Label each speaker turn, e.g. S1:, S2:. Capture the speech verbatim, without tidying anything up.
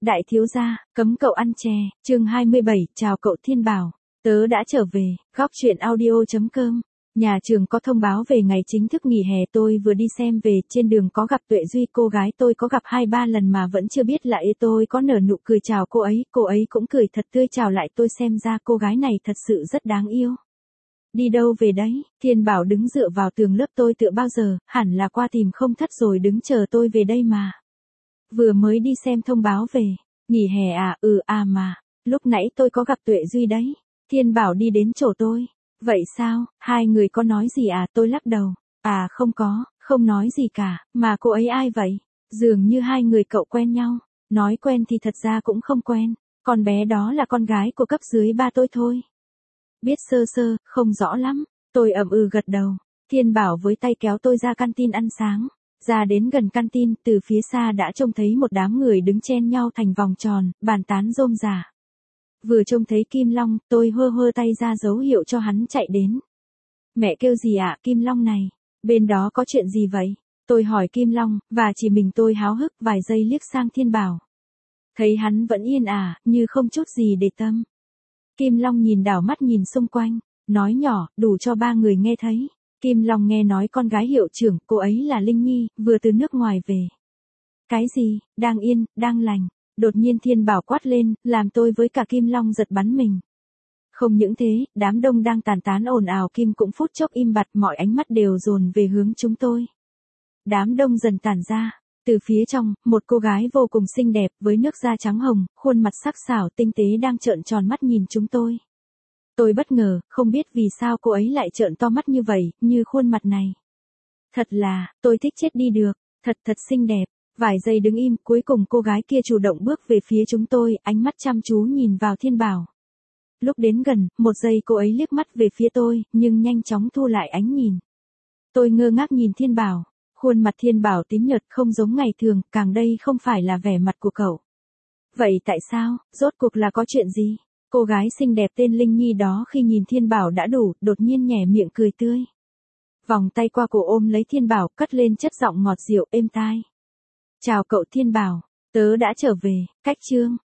S1: Đại thiếu gia, cấm cậu ăn chè, chương hai mươi bảy, chào cậu Thiên Bảo. Tớ đã trở về, góc truyện audio chấm com. Nhà trường có thông báo về ngày chính thức nghỉ hè, tôi vừa đi xem về, trên đường có gặp Tuệ Duy, cô gái tôi có gặp hai ba lần mà vẫn chưa biết là ê, tôi có nở nụ cười chào cô ấy, cô ấy cũng cười thật tươi chào lại tôi, xem ra cô gái này thật sự rất đáng yêu. Đi đâu về đấy? Thiên Bảo đứng dựa vào tường lớp tôi tựa bao giờ, hẳn là qua tìm không thất rồi đứng chờ tôi về đây mà. Vừa mới đi xem thông báo về. Nghỉ hè à, ừ à mà, lúc nãy tôi có gặp Tuệ Duy đấy. Thiên Bảo đi đến chỗ tôi. Vậy sao, hai người có nói gì à? Tôi lắc đầu. À không có, không nói gì cả, mà cô ấy ai vậy? Dường như hai người cậu quen nhau. Nói quen thì thật ra cũng không quen. Con bé đó là con gái của cấp dưới ba tôi thôi. Biết sơ sơ, không rõ lắm. Tôi ậm ừ gật đầu. Thiên Bảo với tay kéo tôi ra canteen ăn sáng. Ra đến gần canteen, từ phía xa đã trông thấy một đám người đứng chen nhau thành vòng tròn, bàn tán rôm rả. Vừa trông thấy Kim Long, tôi hơ hơ tay ra dấu hiệu cho hắn chạy đến. Mẹ kêu gì ạ, à, Kim Long này? Bên đó có chuyện gì vậy? Tôi hỏi Kim Long, và chỉ mình tôi háo hức vài giây liếc sang Thiên Bảo. Thấy hắn vẫn yên ả, như không chút gì để tâm. Kim Long nhìn đảo mắt nhìn xung quanh, nói nhỏ, đủ cho ba người nghe thấy. Kim Long nghe nói con gái hiệu trưởng, cô ấy là Linh Nhi, vừa từ nước ngoài về. Cái gì, đang yên, đang lành. Đột nhiên Thiên Bảo quát lên, làm tôi với cả Kim Long giật bắn mình. Không những thế, đám đông đang tàn tán ồn ào Kim cũng phút chốc im bặt, mọi ánh mắt đều dồn về hướng chúng tôi. Đám đông dần tản ra. Từ phía trong, một cô gái vô cùng xinh đẹp, với nước da trắng hồng, khuôn mặt sắc sảo tinh tế đang trợn tròn mắt nhìn chúng tôi. Tôi bất ngờ, không biết vì sao cô ấy lại trợn to mắt như vậy, như khuôn mặt này. Thật là, tôi thích chết đi được, thật thật xinh đẹp. Vài giây đứng im, cuối cùng cô gái kia chủ động bước về phía chúng tôi, ánh mắt chăm chú nhìn vào Thiên Bảo. Lúc đến gần, một giây cô ấy liếc mắt về phía tôi, nhưng nhanh chóng thu lại ánh nhìn. Tôi ngơ ngác nhìn Thiên Bảo. Khuôn mặt Thiên Bảo tím nhợt không giống ngày thường, càng đây không phải là vẻ mặt của cậu. Vậy tại sao, rốt cuộc là có chuyện gì? Cô gái xinh đẹp tên Linh Nhi đó khi nhìn Thiên Bảo đã đủ, đột nhiên nhẻ miệng cười tươi. Vòng tay qua cổ ôm lấy Thiên Bảo, cất lên chất giọng ngọt dịu êm tai. Chào cậu Thiên Bảo, tớ đã trở về, cách chương.